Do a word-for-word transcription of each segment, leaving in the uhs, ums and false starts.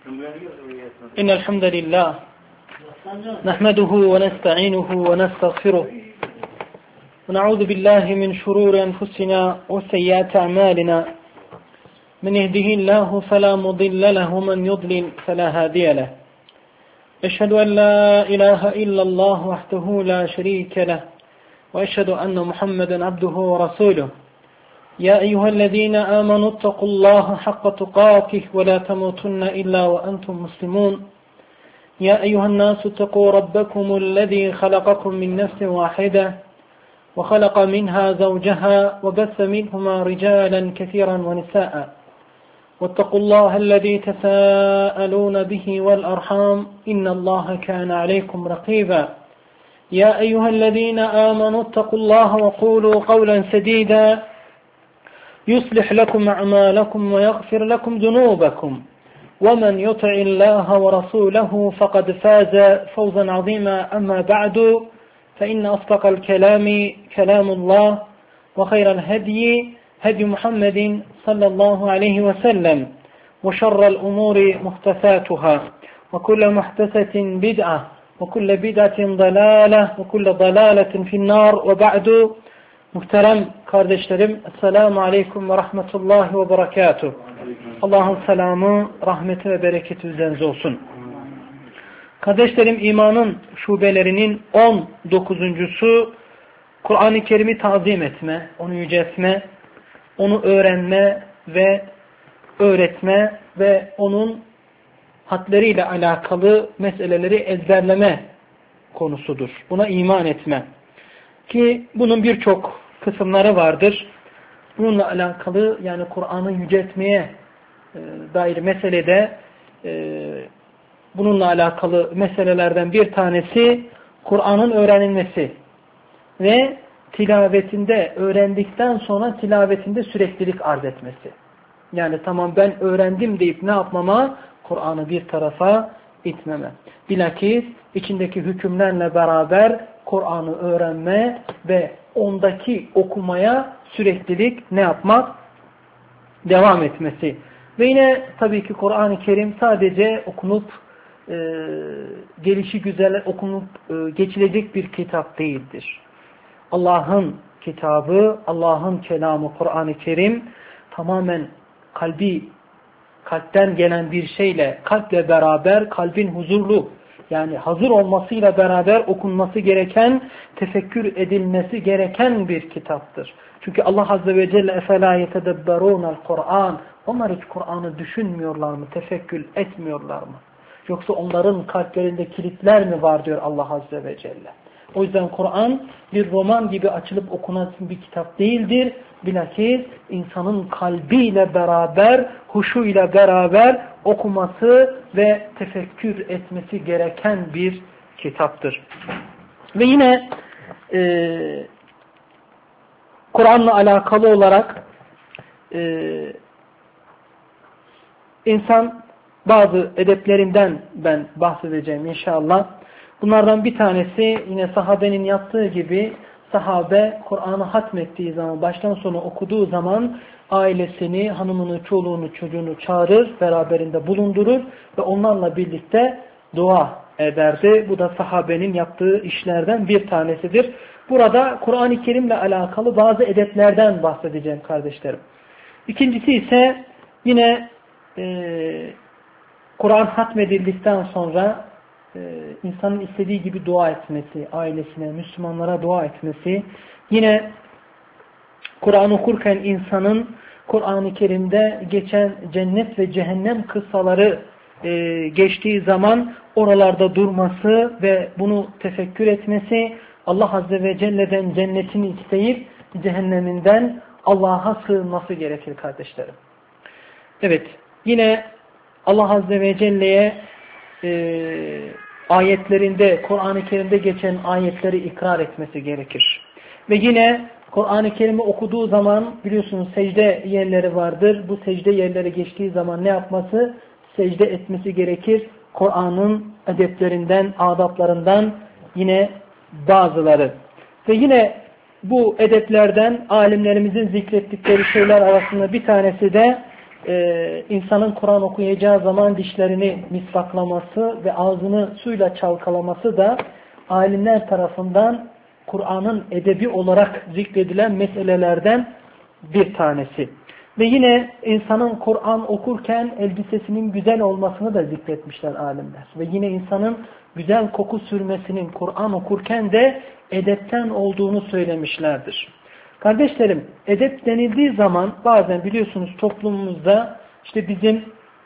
إن الحمد لله نحمده ونستعينه ونستغفره ونعوذ بالله من شرور أنفسنا وسيئات أعمالنا من يهده الله فلا مضل له ومن يضلل فلا هادي له أشهد أن لا إله إلا الله وحده لا شريك له وأشهد أن محمدا عبده ورسوله يا أيها الذين آمنوا اتقوا الله حق تقاته ولا تموتن إلا وأنتم مسلمون يا أيها الناس اتقوا ربكم الذي خلقكم من نفس واحدة وخلق منها زوجها وبث منهما رجالا كثيرا ونساء واتقوا الله الذي تساءلون به والأرحام إن الله كان عليكم رقيبا يا أيها الذين آمنوا اتقوا الله وقولوا قولا سديدا يصلح لكم أعمالكم ويغفر لكم ذنوبكم ومن يطع الله ورسوله فقد فاز فوزا عظيما أما بعد فإن أصدق الكلام كلام الله وخير الهدي هدي محمد صلى الله عليه وسلم وشر الأمور محدثاتها وكل محدثة بدعة وكل بدعة ضلالة وكل ضلالة في النار وبعد. Muhterem kardeşlerim, Esselamu Aleyküm ve Rahmetullahi ve Berekatuhu. Allah'ın selamı, rahmeti ve bereketi üzerinize olsun. Kardeşlerim, imanın şubelerinin on dokuzuncusu Kur'an-ı Kerim'i tazim etme, onu yüceltme, onu öğrenme ve öğretme ve onun hadleriyle alakalı meseleleri ezberleme konusudur. Buna iman etme. Ki bunun birçok kısımları vardır. Bununla alakalı, yani Kur'an'ı yüceltmeye e, dair meselede e, bununla alakalı meselelerden bir tanesi Kur'an'ın öğrenilmesi ve tilavetinde, öğrendikten sonra tilavetinde süreklilik arz etmesi. Yani tamam ben öğrendim deyip ne yapmama? Kur'an'ı bir tarafa itmeme. Bilakis içindeki hükümlerle beraber Kur'an'ı öğrenme ve ondaki okumaya süreklilik ne yapmak? Devam etmesi. Ve yine tabii ki Kur'an-ı Kerim sadece okunup e, gelişi güzel okunup e, geçilecek bir kitap değildir. Allah'ın kitabı, Allah'ın kelamı Kur'an-ı Kerim tamamen kalbi, kalpten gelen bir şeyle, kalple beraber kalbin huzurlu, yani hazır olmasıyla beraber okunması gereken, tefekkür edilmesi gereken bir kitaptır. Çünkü Allah Azze ve Celle اَفَلَا يَتَدَبَّرُونَ الْقُرْآنِ Onlar hiç Kur'an'ı düşünmüyorlar mı, tefekkür etmiyorlar mı? Yoksa onların kalplerinde kilitler mi var diyor Allah Azze ve Celle. O yüzden Kur'an bir roman gibi açılıp okunan bir kitap değildir. Bilakis insanın kalbiyle beraber, huşuyla beraber okuması ve tefekkür etmesi gereken bir kitaptır. Ve yine e, Kur'an'la alakalı olarak e, insan bazı edeplerinden ben bahsedeceğim inşallah. Bunlardan bir tanesi yine sahabenin yaptığı gibi, sahabe Kur'an'ı hatmettiği zaman, baştan sona okuduğu zaman ailesini, hanımını, çoluğunu, çocuğunu çağırır, beraberinde bulundurur ve onlarla birlikte dua ederdi. Bu da sahabenin yaptığı işlerden bir tanesidir. Burada Kur'an-ı Kerim'le alakalı bazı edeplerden bahsedeceğim kardeşlerim. İkincisi ise yine e, Kur'an hatmedildikten sonra e, insanın istediği gibi dua etmesi, ailesine, Müslümanlara dua etmesi, yine Kur'an okurken insanın Kur'an-ı Kerim'de geçen cennet ve cehennem kıssaları e, geçtiği zaman oralarda durması ve bunu tefekkür etmesi, Allah Azze ve Celle'den cennetini isteyip cehenneminden Allah'a sığınması gerekir kardeşlerim. Evet, yine Allah Azze ve Celle'ye e, ayetlerinde, Kur'an-ı Kerim'de geçen ayetleri ikrar etmesi gerekir. Ve yine Kur'an-ı Kerim'i okuduğu zaman biliyorsunuz secde yerleri vardır. Bu secde yerleri geçtiği zaman ne yapması? Secde etmesi gerekir. Kur'an'ın edeplerinden, adaplarından yine bazıları. Ve yine bu edeplerden alimlerimizin zikrettikleri şeyler arasında bir tanesi de e, insanın Kur'an okuyacağı zaman dişlerini misvaklaması ve ağzını suyla çalkalaması da alimler tarafından Kur'an'ın edebi olarak zikredilen meselelerden bir tanesi. Ve yine insanın Kur'an okurken elbisesinin güzel olmasını da zikretmişler alimler. Ve yine insanın güzel koku sürmesinin Kur'an okurken de edepten olduğunu söylemişlerdir. Kardeşlerim, edep denildiği zaman bazen biliyorsunuz toplumumuzda işte bizim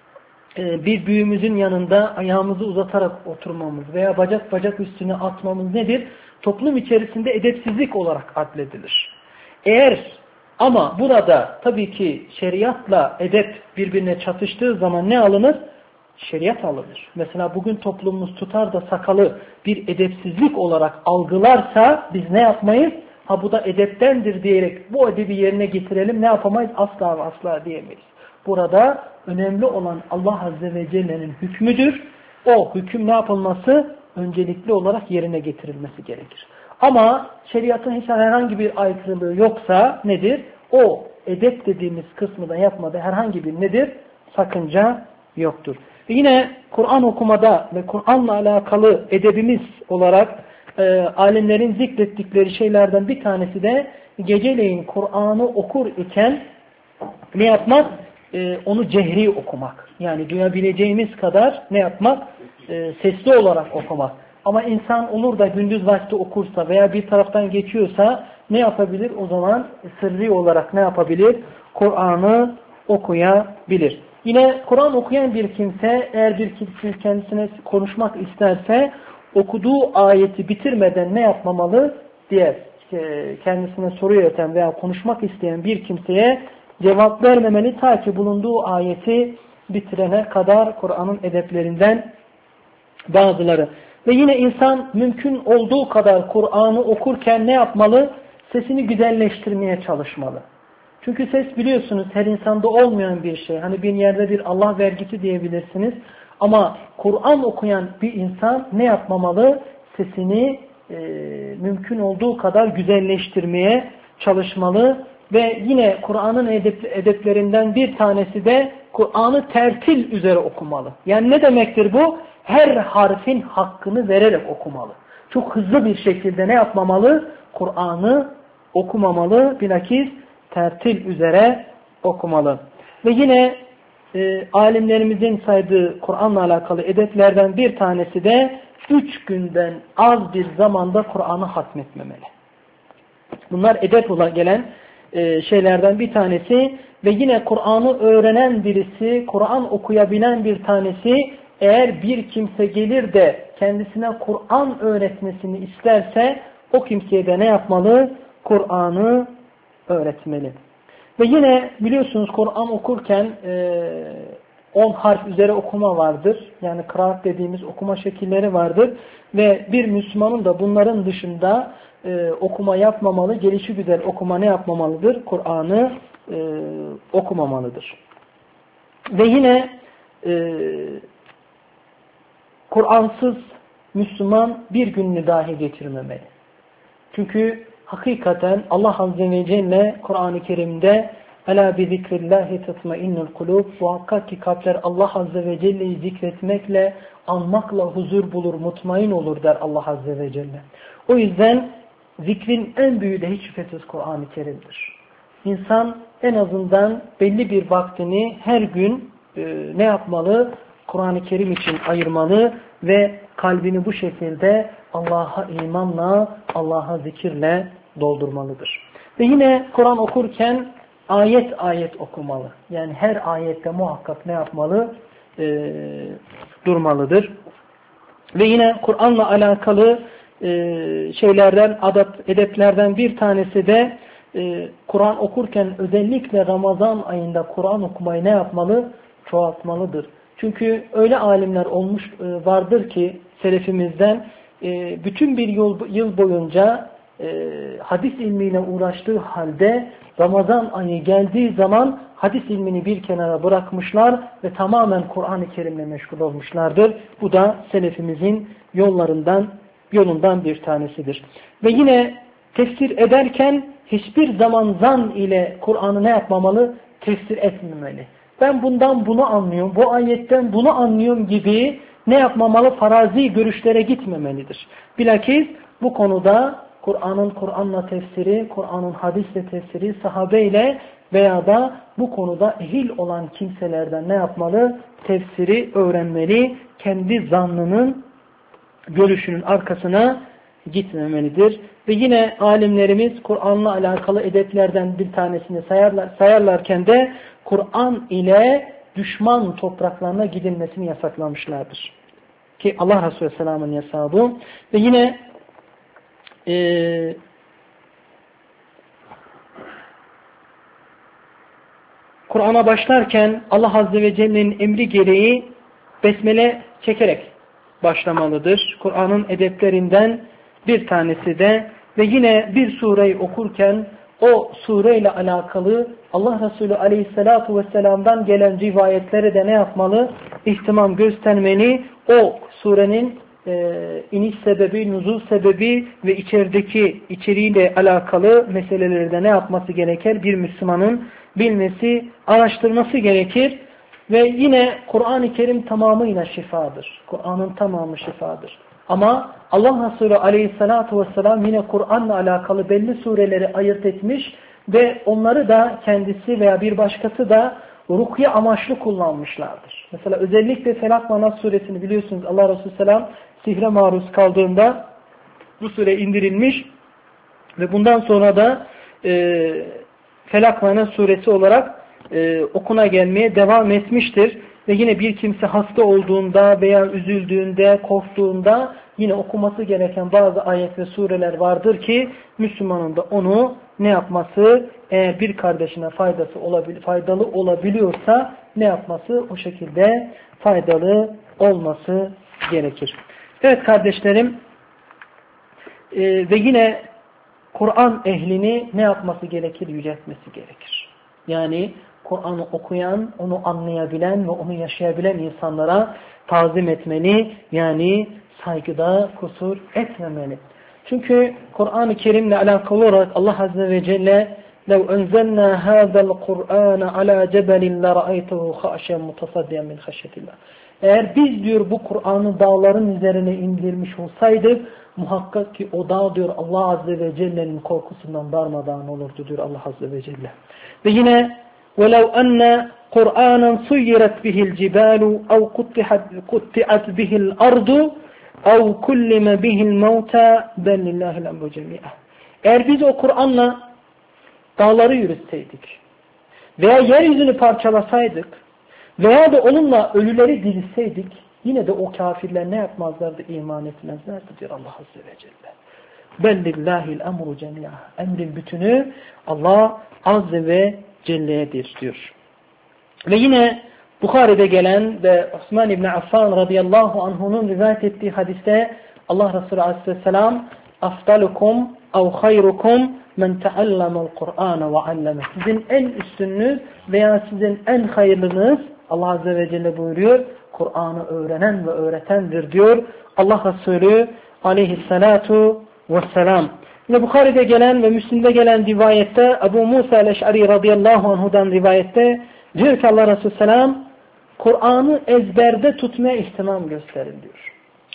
e, bir büyüğümüzün yanında ayağımızı uzatarak oturmamız veya bacak bacak üstüne atmamız nedir? Toplum içerisinde edepsizlik olarak adledilir. Eğer ama burada tabii ki şeriatla edep birbirine çatıştığı zaman ne alınır? Şeriat alınır. Mesela bugün toplumumuz tutar da sakalı bir edepsizlik olarak algılarsa biz ne yapmayız? Ha bu da edeptendir diyerek bu edebi yerine getirelim ne yapamayız? Asla ve asla diyemeyiz. Burada önemli olan Allah Azze ve Celle'nin hükmüdür. O hüküm ne yapılması? Öncelikli olarak yerine getirilmesi gerekir. Ama şeriatın hiç herhangi bir aykırılığı yoksa nedir? O edep dediğimiz kısmı da yapmada herhangi bir nedir? Sakınca yoktur. Ve yine Kur'an okumada ve Kur'an'la alakalı edebimiz olarak e, alimlerin zikrettikleri şeylerden bir tanesi de geceleyin Kur'an'ı okur iken ne yapmak? E, onu cehri okumak. Yani duyabileceğimiz kadar ne yapmak? E, sesli olarak okumak. Ama insan olur da gündüz vakti okursa veya bir taraftan geçiyorsa ne yapabilir? O zaman sırrı olarak ne yapabilir? Kur'an'ı okuyabilir. Yine Kur'an okuyan bir kimse eğer bir kimse kendisine konuşmak isterse okuduğu ayeti bitirmeden ne yapmamalı? Diğer kendisine soru yöneten veya konuşmak isteyen bir kimseye cevap vermemeli ta ki bulunduğu ayeti bitirene kadar Kur'an'ın edeplerinden bazıları. Ve yine insan mümkün olduğu kadar Kur'an'ı okurken ne yapmalı? Sesini güzelleştirmeye çalışmalı. Çünkü ses biliyorsunuz her insanda olmayan bir şey. Hani bir yerde bir Allah vergisi diyebilirsiniz. Ama Kur'an okuyan bir insan ne yapmamalı? Sesini e, mümkün olduğu kadar güzelleştirmeye çalışmalı. Ve yine Kur'an'ın edep, edeplerinden bir tanesi de Kur'an'ı tertil üzere okumalı. Yani ne demektir bu? Her harfin hakkını vererek okumalı. Çok hızlı bir şekilde ne yapmamalı? Kur'an'ı okumamalı. Bilakis tertil üzere okumalı. Ve yine e, alimlerimizin saydığı Kur'an'la alakalı edeplerden bir tanesi de üç günden az bir zamanda Kur'an'ı hatmetmemeli. Bunlar edep olarak gelen e, şeylerden bir tanesi ve yine Kur'an'ı öğrenen birisi, Kur'an okuyabilen bir tanesi eğer bir kimse gelir de kendisine Kur'an öğretmesini isterse o kimseye de ne yapmalı? Kur'an'ı öğretmeli. Ve yine biliyorsunuz Kur'an okurken on harf üzere okuma vardır. Yani kıraat dediğimiz okuma şekilleri vardır. Ve bir Müslümanın da bunların dışında e, okuma yapmamalı, gelişigüzel okuma ne yapmamalıdır? Kur'an'ı e, okumamalıdır. Ve yine e, Kur'ansız Müslüman bir gününü dahi geçirmemeli. Çünkü hakikaten Allah Azze ve Celle Kur'an-ı Kerim'de Ela bi zikrillahi tatmainnul kulub, muhakkak ki kalpler Allah Azze ve Celle'yi zikretmekle, anmakla huzur bulur, mutmain olur der Allah Azze ve Celle. O yüzden zikrin en büyüğü de hiç şüphesiz Kur'an-ı Kerim'dir. İnsan en azından belli bir vaktini her gün e, ne yapmalı? Kur'an-ı Kerim için ayırmalı ve kalbini bu şekilde Allah'a imanla, Allah'a zikirle doldurmalıdır. Ve yine Kur'an okurken ayet ayet okumalı. Yani her ayette muhakkak ne yapmalı? E, durmalıdır. Ve yine Kur'an'la alakalı e, şeylerden, adab, edeplerden bir tanesi de e, Kur'an okurken özellikle Ramazan ayında Kur'an okumayı ne yapmalı? Çoğaltmalıdır. Çünkü öyle alimler olmuş e, vardır ki selefimizden e, bütün bir yıl, yıl boyunca e, hadis ilmiyle uğraştığı halde Ramazan ayı geldiği zaman hadis ilmini bir kenara bırakmışlar ve tamamen Kur'an-ı Kerim'le meşgul olmuşlardır. Bu da selefimizin yollarından, yolundan bir tanesidir. Ve yine tefsir ederken hiçbir zaman zan ile Kur'an'ı ne yapmamalı? Tefsir etmemeli. ben bundan bunu anlıyorum, bu ayetten bunu anlıyorum gibi ne yapmamalı? Farazi görüşlere gitmemelidir. Bilakis bu konuda Kur'an'ın Kur'an'la tefsiri, Kur'an'ın hadisle tefsiri, sahabeyle veya da bu konuda ehil olan kimselerden ne yapmalı? Tefsiri öğrenmeli, kendi zannının, görüşünün arkasına gitmemelidir. Ve yine alimlerimiz Kur'an'la alakalı edeplerden bir tanesini sayarlar, sayarlarken de Kur'an ile düşman topraklarına gidilmesini yasaklamışlardır. Ki Allah Resulü Aleyhisselam'ın yasağı bu. Ve yine e, Kur'an'a başlarken Allah Azze ve Celle'nin emri gereği besmele çekerek başlamalıdır. Kur'an'ın edeplerinden bir tanesi de ve yine bir sureyi okurken o sureyle alakalı Allah Resulü Aleyhisselatu Vesselam'dan gelen rivayetlere de ne yapmalı? İhtimam göstermeli. O surenin e, iniş sebebi, nuzul sebebi ve içerideki içeriğiyle alakalı meseleleri de ne yapması gerekir? Bir Müslümanın bilmesi, araştırması gerekir. Ve yine Kur'an-ı Kerim tamamıyla şifadır. Kur'an'ın tamamı şifadır. Ama Allah Resulü Aleyhisselatü Vesselam yine Kur'an'la alakalı belli sureleri ayırt etmiş ve onları da kendisi veya bir başkası da rukiye amaçlı kullanmışlardır. Mesela özellikle Felak ve Nas suresini biliyorsunuz, Allah Resulü Selam sihre maruz kaldığında bu sure indirilmiş ve bundan sonra da e, Felak ve Nas suresi olarak e, okuna gelmeye devam etmiştir. Ve yine bir kimse hasta olduğunda veya üzüldüğünde, korktuğunda yine okuması gereken bazı ayet ve sureler vardır ki Müslümanın da onu ne yapması, eğer bir kardeşine faydası olabil, faydalı olabiliyorsa ne yapması, o şekilde faydalı olması gerekir. Evet kardeşlerim, e, ve yine Kur'an ehlini ne yapması gerekir? Yüceltmesi gerekir. Yani Kur'an'ı okuyan, onu anlayabilen ve onu yaşayabilen insanlara tazim etmeli. Yani saygıda kusur etmemeli. Çünkü Kur'an-ı Kerim'le alakalı olarak Allah Azze ve Celle لَوْ أَنْزَلْنَا هَذَا الْقُرْآنَ عَلَى جَبَلٍ لَرَأَيْتَهُ خَاشِعًا مُتَصَدِّعًا مِنْ خَشْيَةِ اللّٰهِ. Eğer biz diyor bu Kur'an'ı dağların üzerine indirmiş olsaydık muhakkak ki o dağ diyor Allah Azze ve Celle'nin korkusundan darmadağın olurdu diyor Allah Azze ve Celle. Ve yine وَلَوْ أَنَّ قُرْآنًا سُيِّرَتْ بِهِ الْجِبَالُ اَوْ قُطِّعَتْ بِهِ الْأَرْضُ اَوْ كُلِّمَ بِهِ الْمَوْتَى بَلْ لِلّٰهِ الْأَمْرُ جَمِيعًا. Eğer biz o Kur'an'la dağları yürütseydik veya yeryüzünü parçalasaydık veya da onunla ölüleri dirilseydik yine de o kafirler ne yapmazlardı? İman etmezlerdi diyor Allah Azze ve Celle. بَلْ لِلّٰهِ الْأَمْرُ جَمِيعًا. Emrin bütünü Allah Azze ve Celle'dir diyor. Ve yine Bukhari'de gelen ve Osman İbni Affan radıyallahu anh'unun rivayet ettiği hadiste Allah Resulü aleyhisselam afdalukum ev hayrukum men teallamel Kur'an ve alleme. Sizin en üstününüz veya sizin en hayırlınız Allah Azze ve Celle buyuruyor Kur'an'ı öğrenen ve öğretendir diyor Allah Resulü aleyhissalatu vesselam. Yine Bukhari'de gelen ve Müslim'de gelen rivayette Ebu Musa el-Eş'ari radıyallahu anhu'dan rivayette diyor ki Allah Resulü selam Kur'an'ı ezberde tutmaya ihtimam gösterin diyor.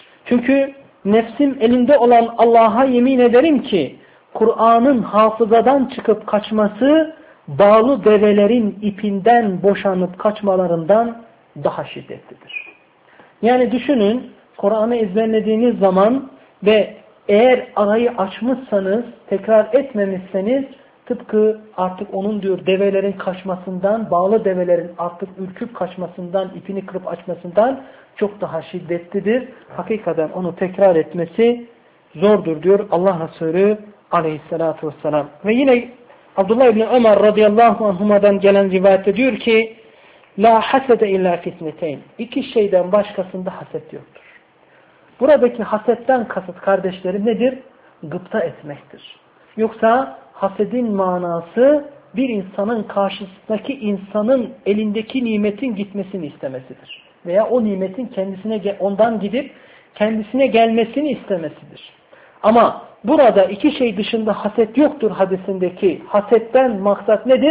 Çünkü nefsim elinde olan Allah'a yemin ederim ki Kur'an'ın hafızadan çıkıp kaçması bağlı develerin ipinden boşanıp kaçmalarından daha şiddetlidir. Yani düşünün Kur'an'ı ezberlediğiniz zaman ve eğer arayı açmışsanız, tekrar etmemişseniz tıpkı artık onun diyor develerin kaçmasından, bağlı develerin artık ürküp kaçmasından, ipini kırıp açmasından çok daha şiddetlidir. Hakikaten onu tekrar etmesi zordur diyor Allah Resulü aleyhissalatu vesselam. Ve yine Abdullah İbni Ömer radıyallahu anhuma'dan gelen rivayette diyor ki La hasede illa fitneteyn. İki şeyden başkasında haset yoktur. Buradaki hasetten kasıt kardeşlerim nedir? Gıpta etmektir. Yoksa hasedin manası bir insanın karşısındaki insanın elindeki nimetin gitmesini istemesidir. Veya o nimetin kendisine ondan gidip kendisine gelmesini istemesidir. Ama burada iki şey dışında haset yoktur hadisindeki hasetten maksat nedir?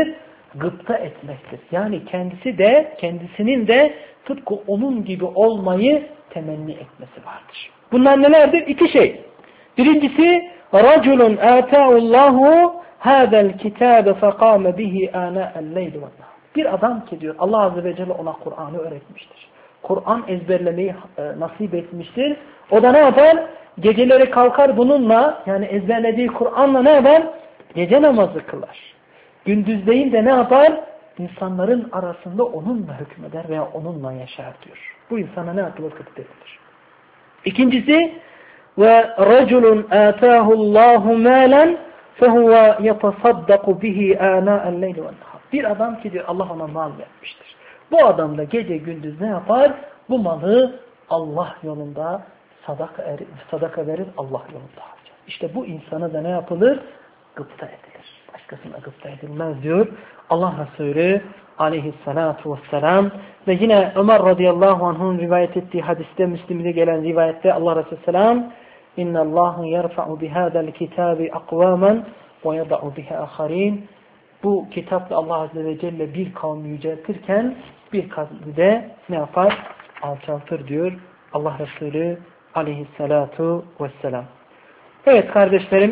gıpta etmektir. Yani kendisi de, kendisinin de tıpkı onun gibi olmayı temenni etmesi vardır. Bunlar nelerdir? İki şey. Birincisi, رَجُلٌ آتَاهُ اللّٰهُ هَذَا الْكِتَابَ فَقَامَ بِهِ آنَاءَ اللَّيْلِ وَالنَّهَارِ. Bir adam ki diyor, Allah Azze ve Celle ona Kur'an'ı öğretmiştir. Kur'an ezberlemeyi e, nasip etmiştir. O da ne yapar? Geceleri kalkar bununla, yani ezberlediği Kur'an'la ne yapar? Gece namazı kılar. Gündüzleyin de ne yapar? İnsanların arasında onunla hükmeder veya onunla yaşar diyor. Bu insana ne yapılır? Gıpta edilir. İkincisi, ve raculun ataahu Allahu malan fehuve yetasaddaku bihi ana'el leyli ve'n-nahar. Bir adam ki diyor Allah ona mal vermiştir. Bu adam da gece gündüz ne yapar? Bu malı Allah yolunda sadaka, er, sadaka verir, Allah yolunda harcar. İşte bu insana da ne yapılır? Gıpta edilir. Başkasına gıpta edilmez diyor Allah Resulü aleyhissalatu vesselam. Ve yine Ömer radıyallahu anh'ın rivayet ettiği hadiste, Müslim'de gelen rivayette Allah Resulü selam İnna Allahu yerfa'u bihada'l kitabi aqwaman ve yada'u biha akharin. Bu kitapla Allah Azze ve Celle bir kavmi yüceltirken bir kavmi de ne yapar? Alçaltır diyor Allah Resulü aleyhissalatu vesselam. Evet kardeşlerim,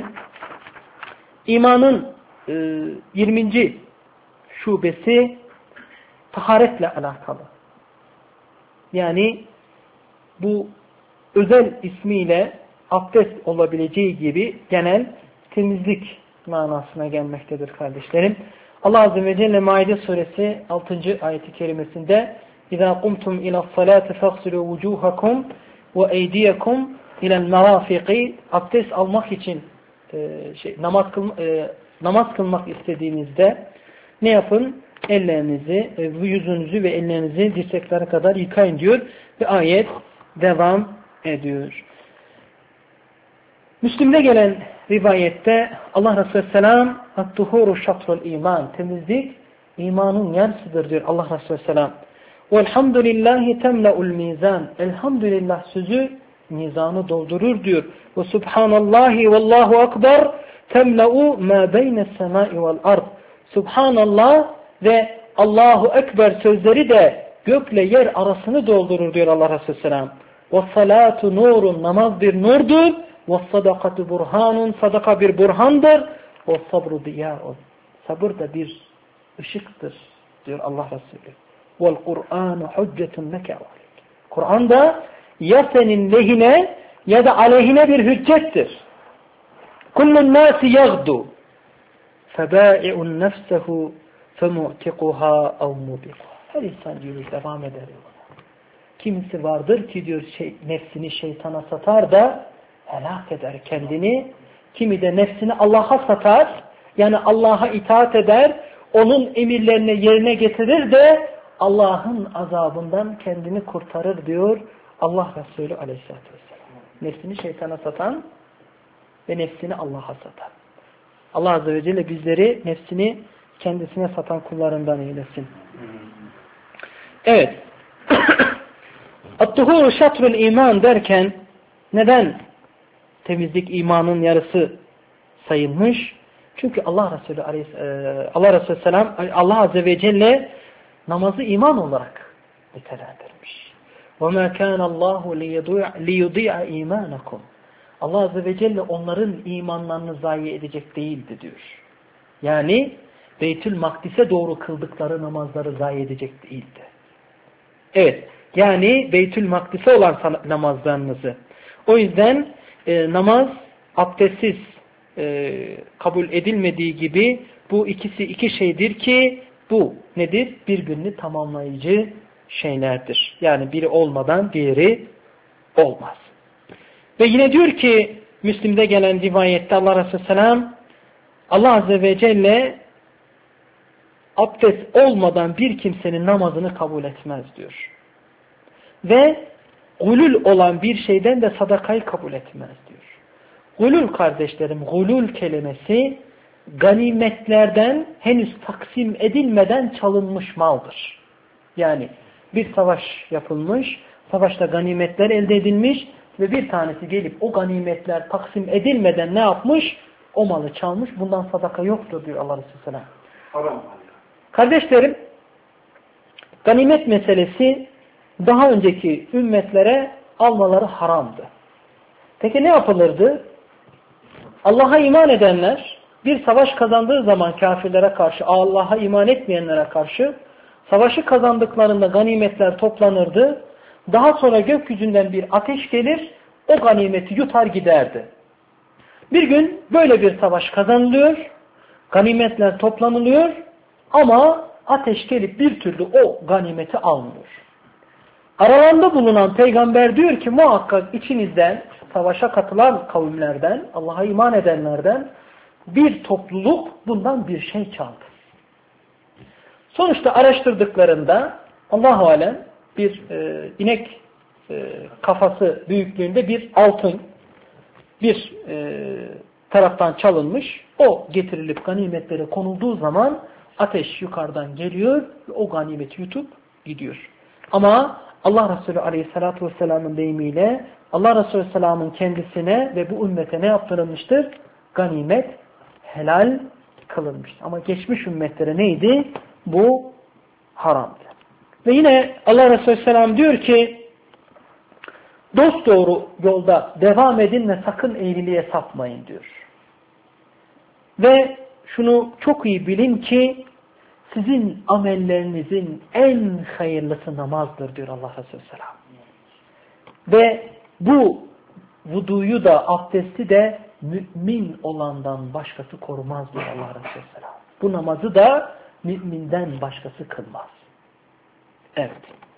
imanın e, yirminci şubesi taharetle alakalı. Yani bu özel ismiyle abdest olabileceği gibi genel temizlik manasına gelmektedir kardeşlerim. Allah Azze ve Celle Maide suresi altıncı ayeti kerimesinde İzâ kumtum ilâ's-salâti fagsilû vücûhakum ve eydiyekum ilel-merâfiqi. Abdest almak için e, şey, namaz, kılma, e, namaz kılmak istediğinizde ne yapın? Ellerinizi, e, yüzünüzü ve ellerinizi dirseklere kadar yıkayın diyor ve ayet devam ediyor. Müslim'de gelen rivayette Allah Resulü selam "At-tuhuru şatrul iman." Temizlik imanın yarısıdır diyor Allah Resulü selam. "Velhamdülillahi temla'ul mizan." Elhamdülillah sözü mizanı doldurur diyor. "Ve subhanallahi vallahu ekber temla'u ma beyne's semai vel ard." Subhanallah ve Allahu ekber sözleri de gökle yer arasını doldurur diyor Allah Resulü selam. "Ve salatu nurun." Namaz bir nurdur. وَالصَّدَقَةُ burhanun, sadaka bir burhandır. وَالصَّبْرُ دِيَاءٌ Sabır da bir ışıktır diyor Allah Resulü. وَالْقُرْآنُ حُجَّةٌ لَكَ وَعَلَيْكَ Kur'an da ya senin lehine ya da aleyhine bir hüccettir. كُلُّ النَّاسِ يَغْدُ فَبَائِعٌ نَفْسَهُ فَمُعْتِقُهَا اَوْ مُبِقُهَا Her insan diyor devam eder. Kimisi vardır ki diyor şey, nefsini şeytana satar da helak eder kendini. Kimi de nefsini Allah'a satar. Yani Allah'a itaat eder. Onun emirlerini yerine getirir de Allah'ın azabından kendini kurtarır diyor Allah Resulü aleyhissalatü vesselam. Nefsini şeytana satan ve nefsini Allah'a satan. Allah Azze ve Celle bizleri nefsini kendisine satan kullarından eylesin. Evet. At-tuhuru şatrul iman derken neden temizlik imanın yarısı sayılmış? Çünkü Allah Resulü Allah Resulü selam Allah Azze ve Celle namazı iman olarak nitelendirmiş. وَمَا كَانَ اللّٰهُ لِيُضِيعَ اِيمَانَكُمْ Allah Azze ve Celle onların imanlarını zayi edecek değildi diyor. Yani Beytül Makdis'e doğru kıldıkları namazları zayi edecek değildi. Evet. Yani Beytül Makdis'e olan namazlarınızı. O yüzden e, namaz abdestsiz e, kabul edilmediği gibi bu ikisi iki şeydir ki bu nedir? Birbirini tamamlayıcı şeylerdir. Yani biri olmadan diğeri olmaz. Ve yine diyor ki Müslim'de gelen rivayette Allah Resulü selam Allah Azze ve Celle abdest olmadan bir kimsenin namazını kabul etmez diyor. Ve gulul olan bir şeyden de sadakayı kabul etmez diyor. Gulul kardeşlerim, gulul kelimesi ganimetlerden henüz taksim edilmeden çalınmış maldır. Yani bir savaş yapılmış, savaşta ganimetler elde edilmiş ve bir tanesi gelip o ganimetler taksim edilmeden ne yapmış? O malı çalmış, bundan sadaka yoktur diyor Allah Resulü Selam. Haram. Kardeşlerim, ganimet meselesi daha önceki ümmetlere almaları haramdı. Peki ne yapılırdı? Allah'a iman edenler bir savaş kazandığı zaman kafirlere karşı, Allah'a iman etmeyenlere karşı savaşı kazandıklarında ganimetler toplanırdı. Daha sonra gökyüzünden bir ateş gelir, o ganimeti yutar giderdi. Bir gün böyle bir savaş kazanılıyor, ganimetler toplanılıyor ama ateş gelip bir türlü o ganimeti almıyor. Aralarında bulunan peygamber diyor ki muhakkak içinizden, savaşa katılan kavimlerden, Allah'a iman edenlerden bir topluluk bundan bir şey çaldı. Sonuçta araştırdıklarında Allah-u Alem bir e, inek e, kafası büyüklüğünde bir altın bir e, taraftan çalınmış. O getirilip ganimetlere konulduğu zaman ateş yukarıdan geliyor ve o ganimeti yutup gidiyor. Ama Allah Resulü Aleyhisselatü Vesselam'ın deyimiyle Allah Resulü Vesselam'ın kendisine ve bu ümmete ne yaptırılmıştır? Ganimet helal kılınmıştır. Ama geçmiş ümmetlere neydi? Bu haramdı. Ve yine Allah Resulü Vesselam diyor ki dosdoğru yolda devam edin ve sakın eğriliğe sapmayın diyor. Ve şunu çok iyi bilin ki sizin amellerinizin en hayırlısı namazdır diyor Allah Resulü Vesselam. Ve bu vuduyu da abdesti de mümin olandan başkası korumaz diyor Allah Resulü Vesselam. Bu namazı da müminden başkası kılmaz. Evet.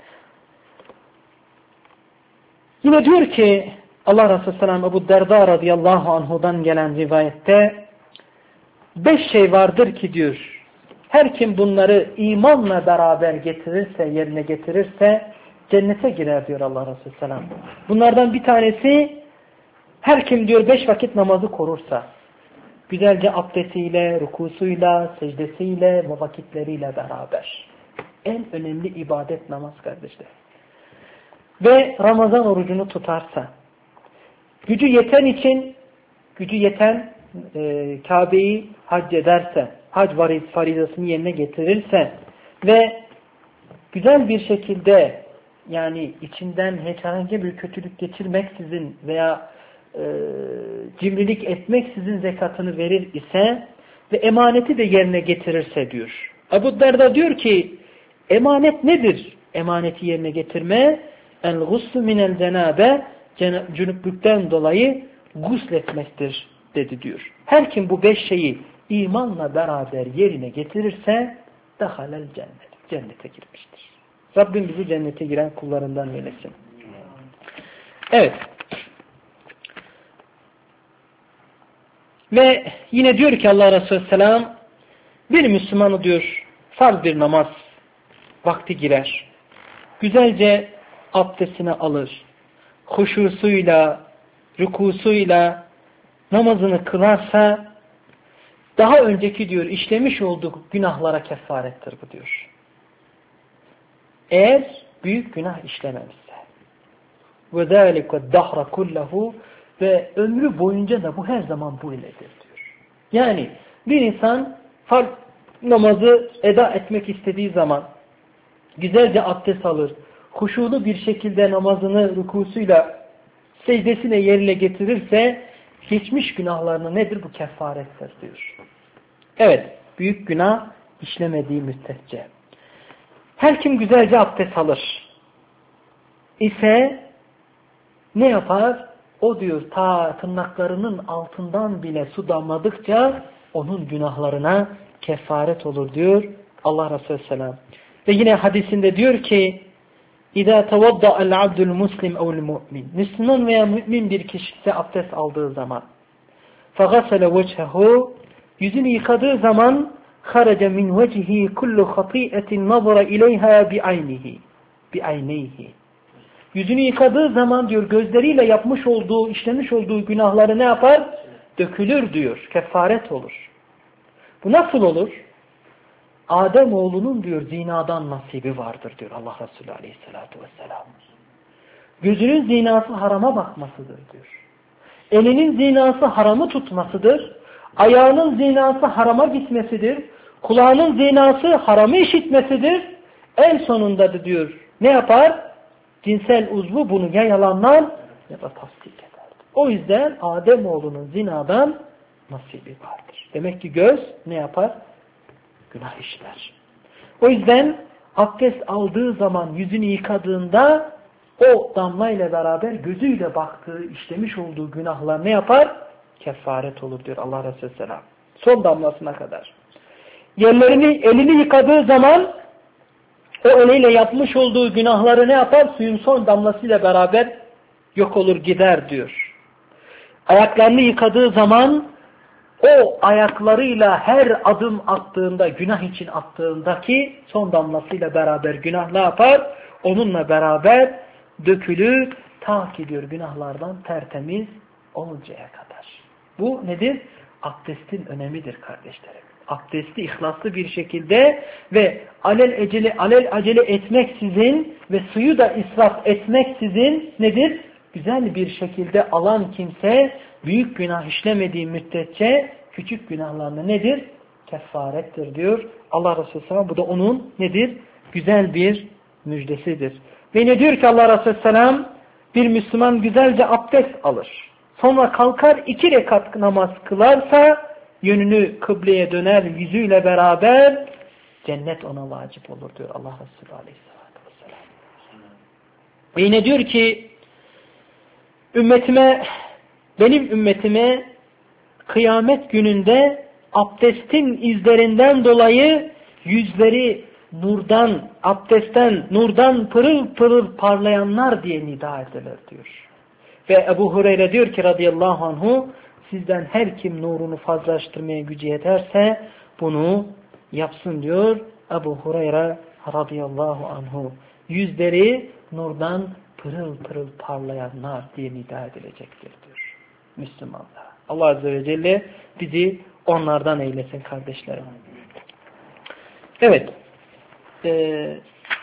Yine diyor ki Allah Resulü Vesselam Ebu Derda radıyallahu anhudan gelen rivayette beş şey vardır ki diyor her kim bunları imanla beraber getirirse, yerine getirirse cennete girer diyor Allah Resulü Vesselam. Bunlardan bir tanesi her kim diyor beş vakit namazı korursa güzelce abdestiyle, rukusuyla, secdesiyle ve vakitleriyle beraber. En önemli ibadet namaz kardeşler. Ve Ramazan orucunu tutarsa, gücü yeten için, gücü yeten e, Kabe'yi hac ederse, hac farizasını yerine getirirse ve güzel bir şekilde yani içinden herhangi bir kötülük geçirmeksizin veya e, cimrilik etmeksizin zekatını verir ise ve emaneti de yerine getirirse diyor. Ebu Derda diyor ki emanet nedir? Emaneti yerine getirme el-guslu minel cenabe cünüplükten dolayı gusletmektir dedi diyor. Her kim bu beş şeyi imanla beraber yerine getirirse dehalel cennet. Cennete girmiştir. Rabbim bizi cennete giren kullarından eylesin. Evet. Ve yine diyor ki Allah Resulü Selam bir Müslümanı diyor farz bir namaz vakti girer. Güzelce abdestini alır. Huşusuyla, rükusuyla namazını kılarsa daha önceki diyor işlemiş olduğu günahlara kefarettir bu diyor. Eğer büyük günah işlememişse. وَذَٰلِكَ الدَّهْرَ كُلَّهُ ve ömrü boyunca da bu her zaman bu iledir diyor. Yani bir insan farz namazı eda etmek istediği zaman güzelce abdest alır, huşulu bir şekilde namazını rükusuyla secdesine yerine getirirse geçmiş günahlarına nedir? Bu kefarettir diyor. Evet, büyük günah işlemediği müddetçe. Her kim güzelce abdest alır ise ne yapar? O diyor ta tırnaklarının altından bile su damladıkça onun günahlarına kefaret olur diyor Allah Resulü Selam. Ve yine hadisinde diyor ki İzâ tevadda'el abdül muslim evl mu'min. Müslüman veya mümin bir kişi ise abdest aldığı zaman فَغَسَلَ وَجْهَهُ yüzünü yıkadığı zaman خَرَجَ مِنْ وَجْهِ كُلُّ خَطِيئَةٍ نَظَرَ اِلَيْهَا بِعَيْنِهِ بِعَيْنَيْهِ yüzünü yıkadığı zaman diyor gözleriyle yapmış olduğu, işlemiş olduğu günahları ne yapar? Dökülür diyor. Kefaret olur. Bu nasıl olur? Adem oğlunun diyor zinadan nasibi vardır diyor Allah Resulü Aleyhisselatü Vesselam. Gözünün zinası harama bakmasıdır diyor. Elinin zinası haramı tutmasıdır. Ayağının zinası harama gitmesidir. Kulağının zinası haramı işitmesidir. En sonunda da diyor ne yapar? Cinsel uzvu bunu ya yalanlar ya da tasdik eder. O yüzden Ademoğlunun zinadan nasibi vardır. Demek ki göz ne yapar? Günah işler. O yüzden abdest aldığı zaman yüzünü yıkadığında o damlayla beraber gözüyle baktığı, işlemiş olduğu günahlar ne yapar? Kefaret olur diyor Allah Resulü Selam. Son damlasına kadar. Yerlerini, elini yıkadığı zaman o eliyle yapmış olduğu günahları ne yapar? Suyun son damlasıyla beraber yok olur gider diyor. Ayaklarını yıkadığı zaman o ayaklarıyla her adım attığında, günah için attığındaki son damlasıyla beraber günah ne yapar? Onunla beraber dökülür, ta ki diyor günahlardan tertemiz oluncaya kadar. Bu nedir? Abdestin önemidir kardeşlerim. Abdesti ihlaslı bir şekilde ve alel acele, alel acele etmeksizin ve suyu da israf etmeksizin nedir? Güzel bir şekilde alan kimse büyük günah işlemediği müddetçe küçük günahlarına nedir? Kefarettir diyor Allah Resulü Selam. Bu da onun nedir? Güzel bir müjdesidir. Ve ne diyor ki Allah Resulü Selam? Bir Müslüman güzelce abdest alır. Sonra kalkar iki rekat namaz kılarsa yönünü kıbleye döner yüzüyle beraber cennet ona vacip olur diyor Allah Resulü Aleyhisselatü Vesselam. Ve yine diyor ki ümmetime, benim ümmetime kıyamet gününde abdestin izlerinden dolayı yüzleri nurdan, abdestten, nurdan pırıl pırıl parlayanlar diye nida edilir diyor. Ve Ebu Hureyre diyor ki radıyallahu anhu, sizden her kim nurunu fazlaştırmaya gücü yeterse bunu yapsın diyor Ebu Hureyre radıyallahu anhu. Yüzleri nurdan pırıl pırıl parlayanlar diye nida edilecektir diyor Müslümanlar. Allah Azze ve Celle bizi onlardan eylesin kardeşlerim. Evet. Ee,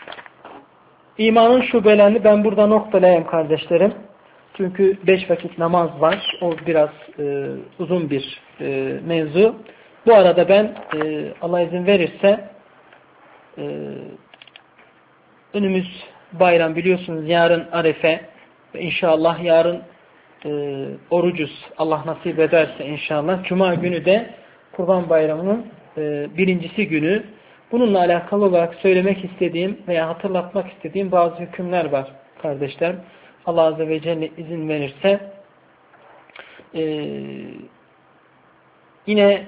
imanın şubelerini ben burada noktalayayım kardeşlerim. Çünkü beş vakit namaz var. O biraz e, uzun bir e, mevzu. Bu arada ben e, Allah izin verirse e, önümüz bayram biliyorsunuz yarın Arefe ve inşallah yarın e, orucuz. Allah nasip ederse inşallah. Cuma günü de Kurban Bayramı'nın e, birincisi günü. Bununla alakalı olarak söylemek istediğim veya hatırlatmak istediğim bazı hükümler var kardeşler. Allah Azze ve Celle izin verirse e, yine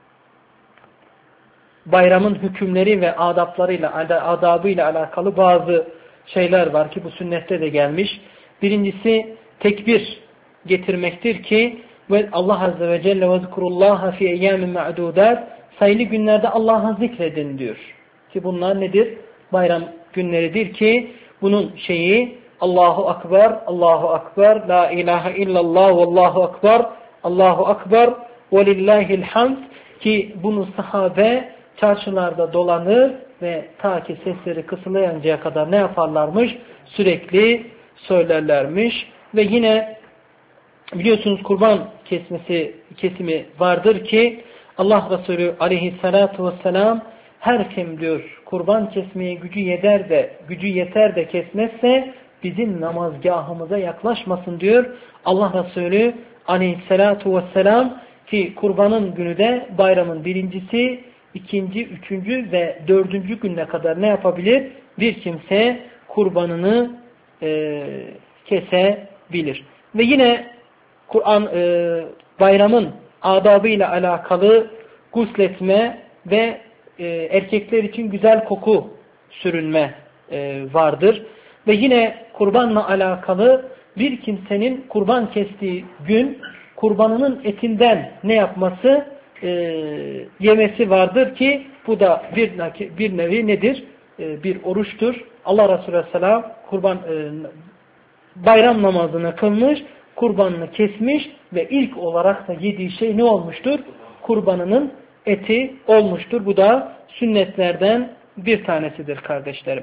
bayramın hükümleri ve adaplarıyla, adabıyla alakalı bazı şeyler var ki bu sünnette de gelmiş. Birincisi tekbir getirmektir ki ve Allah Azze ve Celle ve zikrullaha fi eyyamin ma'dudat, sayılı günlerde Allah'a zikredin diyor. Ki bunlar nedir? Bayram günleridir ki bunun şeyi Allahu Akbar, Allahu Akbar, La ilahe illallah, Vallahu Akbar, Allahu Akbar, ve lillahil hamd, ki bunu sahabe çarşılarda dolanır ve ta ki sesleri kısılayıncaya kadar ne yaparlarmış? Sürekli söylerlermiş. Ve yine biliyorsunuz kurban kesmesi kesimi vardır ki Allah Resulü aleyhissalatu vesselam her kim diyor kurban kesmeye gücü yeter de gücü yeter de kesmezse bizim namazgahımıza yaklaşmasın diyor Allah Resulü aleyhissalatu vesselam. Ki kurbanın günü de bayramın birincisi, ikinci, üçüncü ve dördüncü gününe kadar ne yapabilir? Bir kimse kurbanını e, kesebilir. Ve yine Kur'an e, bayramın adabıyla alakalı gusletme ve e, erkekler için güzel koku sürünme e, vardır. Ve yine kurbanla alakalı bir kimsenin kurban kestiği gün kurbanının etinden ne yapması? E, yemesi vardır ki bu da bir, bir nevi nedir? E, bir oruçtur. Allah Resulü Aleyhisselam kurban e, bayram namazını kılmış, kurbanını kesmiş ve ilk olarak da yediği şey ne olmuştur? Kurbanının eti olmuştur. Bu da sünnetlerden bir tanesidir kardeşlerim.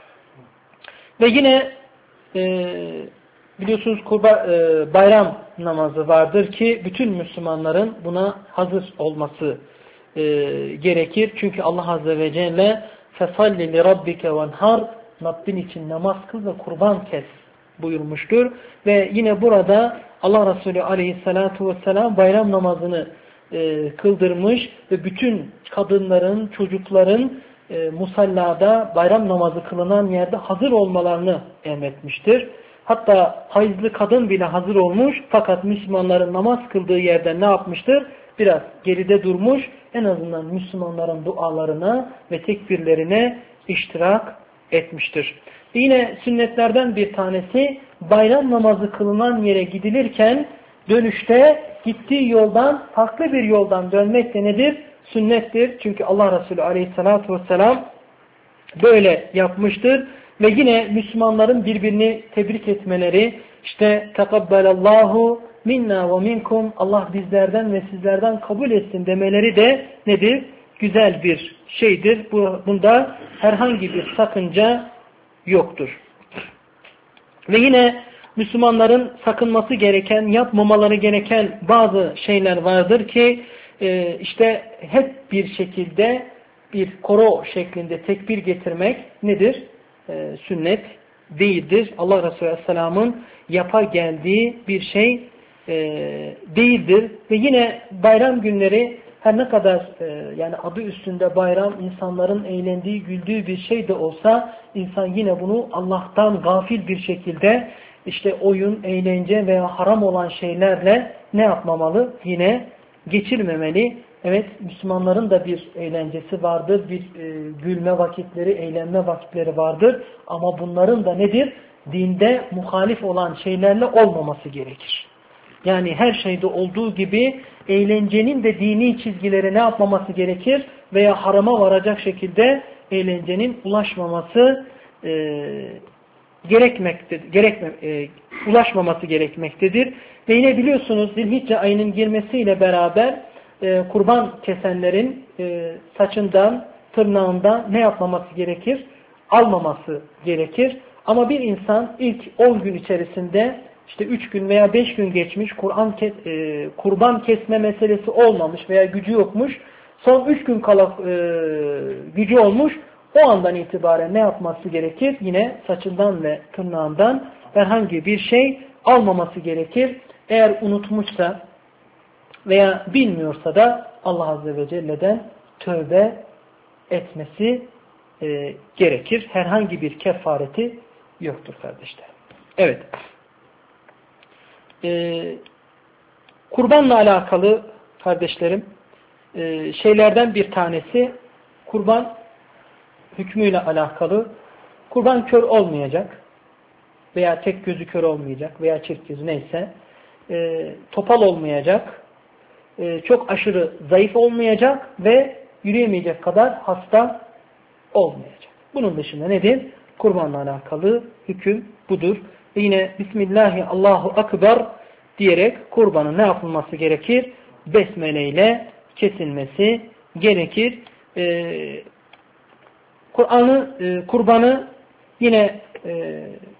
Ve yine e, biliyorsunuz kurban, e, bayram namazı vardır ki bütün Müslümanların buna hazır olması e, gerekir. Çünkü Allah Azze ve Celle فَصَلِّ لِرَبِّكَ وَنْهَرْ Rabbin için namaz kıl ve kurban kes buyurmuştur. Ve yine burada Allah Resulü Aleyhisselatü Vesselam bayram namazını e, kıldırmış ve bütün kadınların, çocukların e, musallada bayram namazı kılınan yerde hazır olmalarını emretmiştir. Hatta hayızlı kadın bile hazır olmuş fakat Müslümanların namaz kıldığı yerde ne yapmıştır? Biraz geride durmuş, en azından Müslümanların dualarına ve tekbirlerine iştirak etmiştir. Yine sünnetlerden bir tanesi bayram namazı kılınan yere gidilirken dönüşte gittiği yoldan farklı bir yoldan dönmek de nedir? Sünnettir. Çünkü Allah Resulü Aleyhisselatü Vesselam böyle yapmıştır. Ve yine Müslümanların birbirini tebrik etmeleri, işte tekabbelallahu minna ve minkum, Allah bizlerden ve sizlerden kabul etsin demeleri de nedir? Güzel bir şeydir. Bu, bunda herhangi bir sakınca yoktur. Ve yine Müslümanların sakınması gereken, yapmamaları gereken bazı şeyler vardır ki e, işte hep bir şekilde bir koro şeklinde tekbir getirmek nedir? E, sünnet değildir. Allah Resulü Aleyhisselam'ın yapa geldiği bir şey e, değildir. Ve yine bayram günleri her ne kadar e, yani adı üstünde bayram, insanların eğlendiği, güldüğü bir şey de olsa insan yine bunu Allah'tan gafil bir şekilde işte oyun, eğlence veya haram olan şeylerle ne yapmamalı? Yine geçirmemeli. Evet, Müslümanların da bir eğlencesi vardır, bir e, gülme vakitleri, eğlenme vakitleri vardır. Ama bunların da nedir? Dinde muhalif olan şeylerle olmaması gerekir. Yani her şeyde olduğu gibi eğlencenin de dini çizgileri ne yapmaması gerekir? Veya harama varacak şekilde eğlencenin ulaşmaması e, gerekmektedir. Gerekme, e, ulaşmaması gerekmektedir. Ve yine biliyorsunuz Zilhicce ayının girmesiyle beraber e, kurban kesenlerin e, saçından, tırnağından ne yapmaması gerekir? Almaması gerekir. Ama bir insan ilk on gün içerisinde işte üç gün veya beş gün geçmiş, Kur'an kes, e, kurban kesme meselesi olmamış veya gücü yokmuş. Son üç gün kala e, gücü olmuş. O andan itibaren ne yapması gerekir? Yine saçından ve tırnağından herhangi bir şey almaması gerekir. Eğer unutmuşsa veya bilmiyorsa da Allah Azze ve Celle'den tövbe etmesi e, gerekir. Herhangi bir kefareti yoktur kardeşler. Evet. Ee, kurbanla alakalı kardeşlerim e, şeylerden bir tanesi kurban hükmüyle alakalı. Kurban kör olmayacak veya tek gözü kör olmayacak veya çift gözü neyse e, topal olmayacak, e, çok aşırı zayıf olmayacak ve yürüyemeyecek kadar hasta olmayacak. Bunun dışında nedir? Kurbanla alakalı hüküm budur. Ve yine Bismillahi Allahu Akbar diyerek kurbanın ne yapılması gerekir? Besmele ile kesilmesi gerekir. Ee, Kur'an'ı, e, kurbanı yine e,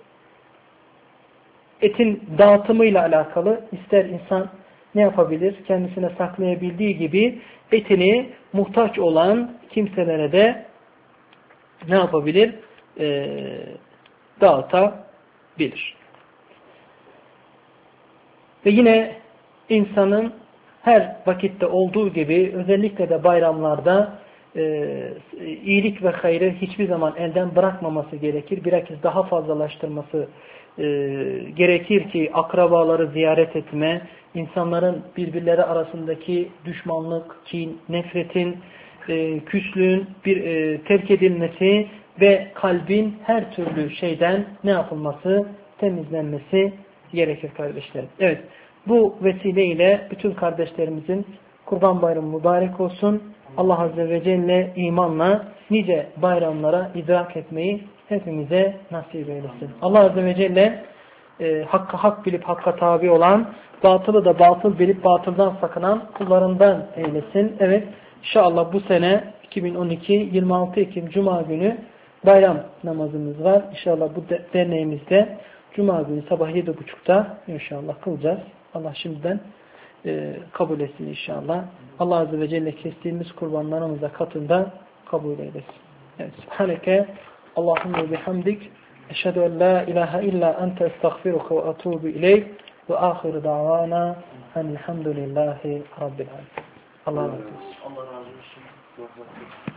etin dağıtımıyla alakalı ister insan ne yapabilir? Kendisine saklayabildiği gibi etini muhtaç olan kimselere de ne yapabilir? E, dağıtabilir. Ve yine insanın her vakitte olduğu gibi özellikle de bayramlarda e, iyilik ve hayrı hiçbir zaman elden bırakmaması gerekir. Bilakis daha fazlalaştırması e, gerekir ki akrabaları ziyaret etme, insanların birbirleri arasındaki düşmanlık, kin, nefretin, e, küslüğün bir e, terk edilmesi ve kalbin her türlü şeyden ne yapılması? Temizlenmesi gerekir kardeşlerim. Evet, bu vesileyle bütün kardeşlerimizin Kurban Bayramı mübarek olsun. Allah Azze ve Celle imanla nice bayramlara idrak etmeyi hepimize nasip eylesin. Allah Azze ve Celle e, hakkı hak bilip hakka tabi olan, batılı da batıl bilip batıldan sakınan kullarından eylesin. Evet, inşallah bu sene iki bin on iki yirmi altı Ekim Cuma günü bayram namazımız var. İnşallah bu derneğimizde Cuma günü sabah yedi buçukta inşallah kılacağız. Allah şimdiden e, kabul etsin inşallah. Allah Azze ve Celle kestiğimiz kurbanlarımıza katında kabul eylesin. Evet. Subhaneke Allahümme bihamdik. Eşhedü en la ilahe illa ente estağfiruke ve atubu ileyk. Ve ahiru davana enelhamdülillahi rabbil alemin. Allah razı olsun.